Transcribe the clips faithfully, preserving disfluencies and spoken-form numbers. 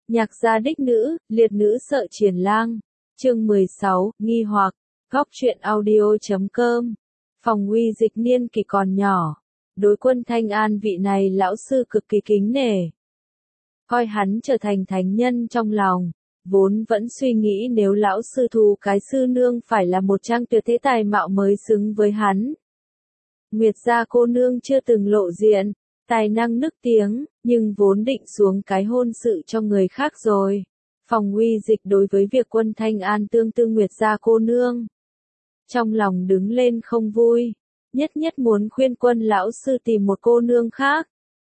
Nhạc gia đích nữ, liệt nữ sợ triển lang. Chương mười sáu, nghi hoặc. Góc truyện audio chấm com. Phòng Uy Dịch niên kỷ còn nhỏ, đối Quân Thanh An vị này lão sư cực kỳ kính nể. Coi hắn trở thành thánh nhân trong lòng, vốn vẫn suy nghĩ nếu lão sư thu cái sư nương phải là một trang tuyệt thế tài mạo mới xứng với hắn. Nguyệt gia cô nương chưa từng lộ diện, tài năng nức tiếng, nhưng vốn định xuống cái hôn sự cho người khác rồi. Phòng Uy Dịch đối với việc Quân Thanh An tương tư Nguyệt gia cô nương, trong lòng đứng lên không vui, nhất nhất muốn khuyên Quân lão sư tìm một cô nương khác.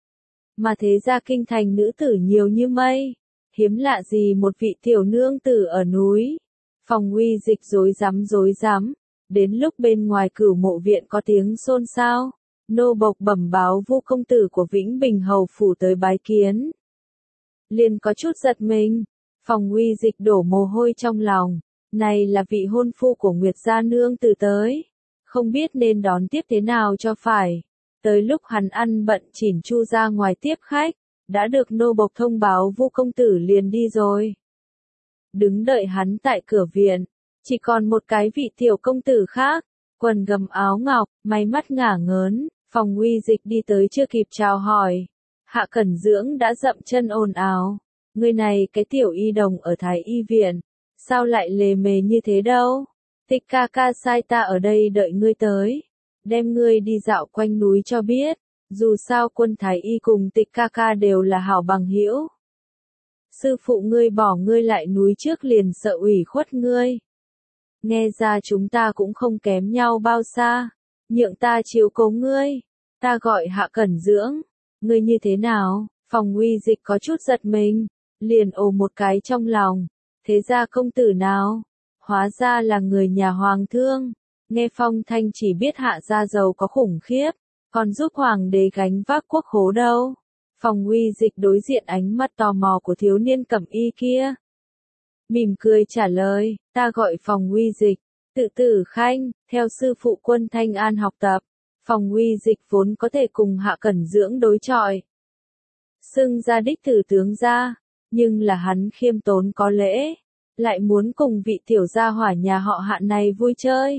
Mà thế ra kinh thành nữ tử nhiều như mây, hiếm lạ gì một vị tiểu nương tử ở núi. Phòng Uy Dịch rối rắm rối rắm, đến lúc bên ngoài cửu mộ viện có tiếng xôn xao, nô bộc bẩm báo Vu công tử của Vĩnh Bình hầu phủ tới bái kiến. Liền có chút giật mình, Phòng Uy Dịch đổ mồ hôi trong lòng, này là vị hôn phu của Nguyệt gia nương tử tới, không biết nên đón tiếp thế nào cho phải. Tới lúc hắn ăn bận chỉn chu ra ngoài tiếp khách, đã được nô bộc thông báo Vu công tử liền đi rồi. Đứng đợi hắn tại cửa viện, chỉ còn một cái vị tiểu công tử khác, quần gầm áo ngọc, mày mắt ngả ngớn. Phòng Uy Dịch đi tới chưa kịp chào hỏi, Hạ Cẩn Dưỡng đã dậm chân ồn ào, người này cái tiểu y đồng ở Thái Y viện, sao lại lề mề như thế đâu? Tịch ca ca sai ta ở đây đợi ngươi tới, đem ngươi đi dạo quanh núi cho biết, dù sao Quân Thái Y cùng Tịch ca ca đều là hảo bằng hữu. Sư phụ ngươi bỏ ngươi lại núi trước liền sợ ủy khuất ngươi. Nghe ra chúng ta cũng không kém nhau bao xa, nhượng ta chiếu cố ngươi. Ta gọi Hạ Cẩn Dưỡng, ngươi như thế nào? Phòng Uy Dịch có chút giật mình, liền ồ một cái trong lòng, thế ra công tử nào? Hóa ra là người nhà hoàng thương. Nghe phong thanh chỉ biết Hạ gia giàu có khủng khiếp, còn giúp hoàng đế gánh vác quốc khố đâu. Phòng Uy Dịch đối diện ánh mắt tò mò của thiếu niên cẩm y kia, mỉm cười trả lời, ta gọi Phòng Uy Dịch, tự tử khanh, theo sư phụ Quân Thanh An học tập. Phòng Uy Dịch vốn có thể cùng Hạ Cẩn Dưỡng đối chọi, xưng ra đích tử tướng gia, nhưng là hắn khiêm tốn có lễ, lại muốn cùng vị tiểu gia hỏa nhà họ Hạ này vui chơi.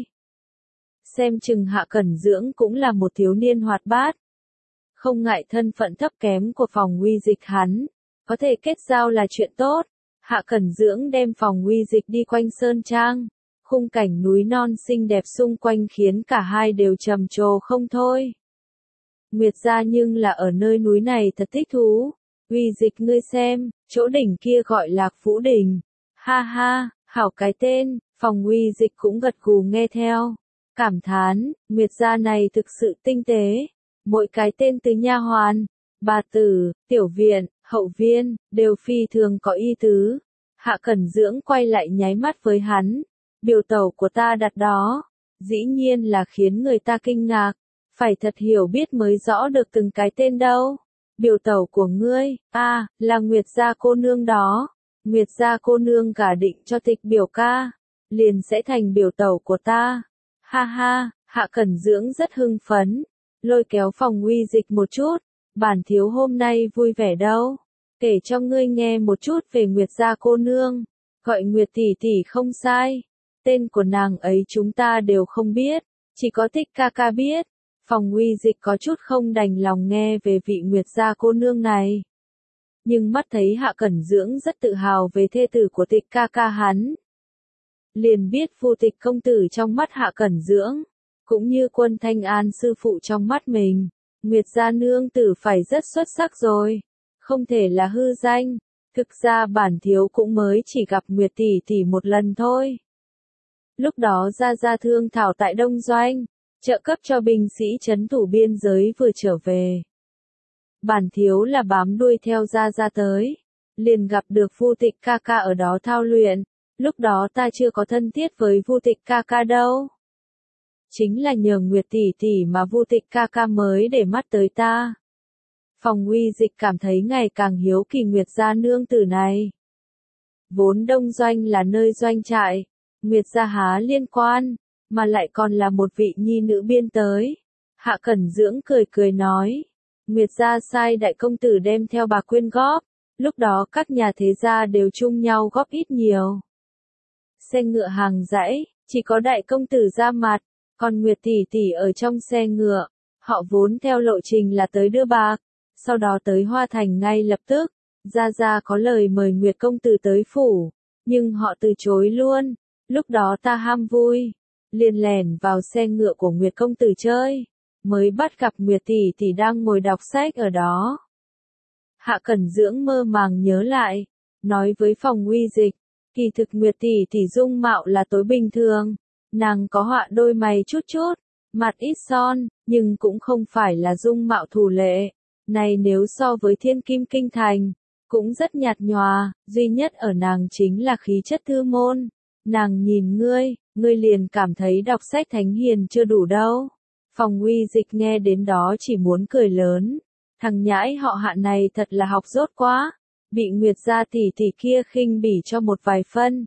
Xem chừng Hạ Cẩn Dưỡng cũng là một thiếu niên hoạt bát, không ngại thân phận thấp kém của Phòng Uy Dịch hắn, có thể kết giao là chuyện tốt. Hạ Cẩn Dưỡng đem Phòng Uy Dịch đi quanh sơn trang, khung cảnh núi non xinh đẹp xung quanh khiến cả hai đều trầm trồ không thôi. Nguyệt gia nhưng là ở nơi núi này thật thích thú. Uy Dịch ngươi xem, chỗ đỉnh kia gọi Lạc Vũ Đỉnh. Ha ha, hảo cái tên. Phòng Uy Dịch cũng gật gù nghe theo, cảm thán, Nguyệt gia này thực sự tinh tế. Mỗi cái tên từ nha hoàn, bà tử, tiểu viện, hậu viên, đều phi thường có ý tứ. Hạ Cẩn Dưỡng quay lại nháy mắt với hắn. Biểu tẩu của ta đặt đó, dĩ nhiên là khiến người ta kinh ngạc, phải thật hiểu biết mới rõ được từng cái tên đâu. Biểu tẩu của ngươi, a, à, là Nguyệt gia cô nương đó. Nguyệt gia cô nương gả định cho Tịch biểu ca, liền sẽ thành biểu tẩu của ta. Ha ha, Hạ Cẩn Dưỡng rất hưng phấn, lôi kéo Phòng Uy Dịch một chút, bản thiếu hôm nay vui vẻ đâu, kể cho ngươi nghe một chút về Nguyệt gia cô nương, gọi Nguyệt tỷ tỷ không sai. Tên của nàng ấy chúng ta đều không biết, chỉ có Tịch ca ca biết. Phòng Uy Dịch có chút không đành lòng nghe về vị Nguyệt gia cô nương này, nhưng mắt thấy Hạ Cẩn Dưỡng rất tự hào về thê tử của Tịch ca ca hắn, liền biết Vu Tịch công tử trong mắt Hạ Cẩn Dưỡng, cũng như Quân Thanh An sư phụ trong mắt mình, Nguyệt gia nương tử phải rất xuất sắc rồi, không thể là hư danh. Thực ra bản thiếu cũng mới chỉ gặp Nguyệt tỷ tỷ một lần thôi. Lúc đó Gia Gia thương thảo tại Đông Doanh, trợ cấp cho binh sĩ trấn thủ biên giới vừa trở về. Bản thiếu là bám đuôi theo Gia Gia tới, liền gặp được Vu Tịch ca ca ở đó thao luyện, lúc đó ta chưa có thân thiết với Vu Tịch ca ca đâu. Chính là nhờ Nguyệt tỷ tỷ mà Vu Tịch ca ca mới để mắt tới ta. Phòng Uy Dịch cảm thấy ngày càng hiếu kỳ Nguyệt gia nương tử này. Vốn Đông Doanh là nơi doanh trại, Nguyệt gia há liên quan, mà lại còn là một vị nhi nữ biên tới. Hạ Cẩn Dưỡng cười cười nói, Nguyệt gia sai đại công tử đem theo bà quyên góp, Lúc đó các nhà thế gia đều chung nhau góp ít nhiều. Xe ngựa hàng dãy, chỉ có đại công tử ra mặt, còn Nguyệt tỷ tỷ ở trong xe ngựa. Họ vốn theo lộ trình là tới đưa bạc, sau đó tới Hoa Thành ngay lập tức. Gia Gia có lời mời Nguyệt công tử tới phủ, nhưng họ từ chối luôn. Lúc đó ta ham vui, liền lẻn vào xe ngựa của Nguyệt công tử chơi, mới bắt gặp Nguyệt tỷ tỷ đang ngồi đọc sách ở đó. Hạ Cẩn Dưỡng mơ màng nhớ lại, nói với Phòng Uy Dịch, kỳ thực Nguyệt tỷ tỷ dung mạo là tối bình thường, nàng có họa đôi mày chút chút, mặt ít son, nhưng cũng không phải là dung mạo thủ lệ. Này nếu so với thiên kim kinh thành, cũng rất nhạt nhòa, duy nhất ở nàng chính là khí chất thư môn. Nàng nhìn ngươi, ngươi liền cảm thấy đọc sách thánh hiền chưa đủ đâu. Phòng Uy Dịch nghe đến đó chỉ muốn cười lớn. Thằng nhãi họ Hạ này thật là học dốt quá, bị Nguyệt gia tỷ tỷ kia khinh bỉ cho một vài phân.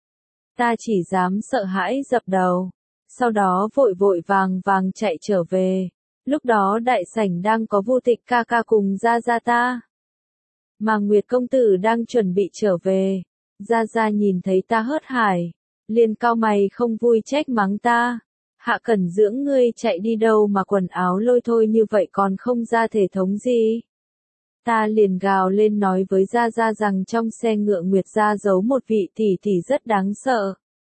Ta chỉ dám sợ hãi dập đầu, sau đó vội vội vàng vàng chạy trở về. Lúc đó đại sảnh đang có Vu Tịch ca ca cùng Gia Gia ta. Mà Nguyệt công tử đang chuẩn bị trở về. Gia Gia nhìn thấy ta hớt hải, liền cau mày không vui trách mắng ta. Hạ Cẩn Dưỡng ngươi chạy đi đâu mà quần áo lôi thôi như vậy còn không ra thể thống gì. Ta liền gào lên nói với Gia Gia rằng trong xe ngựa Nguyệt gia giấu một vị tỷ tỷ rất đáng sợ.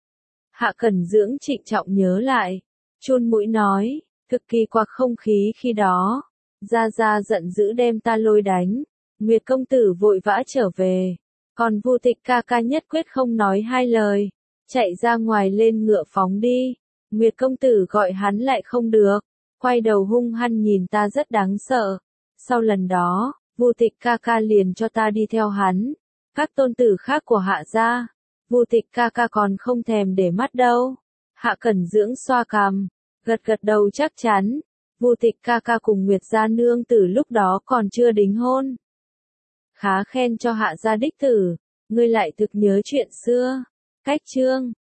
Hạ Cẩn Dưỡng trịnh trọng nhớ lại, chun mũi nói, cực kỳ quặc không khí khi đó. Gia Gia giận dữ đem ta lôi đánh, Nguyệt công tử vội vã trở về, còn Vu Tịch ca ca nhất quyết không nói hai lời, chạy ra ngoài lên ngựa phóng đi. Nguyệt công tử gọi hắn lại không được, quay đầu hung hăng nhìn ta rất đáng sợ. Sau lần đó, Vu Tịch ca ca liền cho ta đi theo hắn. Các tôn tử khác của Hạ gia, Vu Tịch ca ca còn không thèm để mắt đâu. Hạ Cẩn Dưỡng xoa cằm, gật gật đầu chắc chắn. Vu Tịch ca ca cùng Nguyệt gia nương tử lúc đó còn chưa đính hôn. Khá khen cho Hạ gia đích tử, ngươi lại thực nhớ chuyện xưa. Cách chương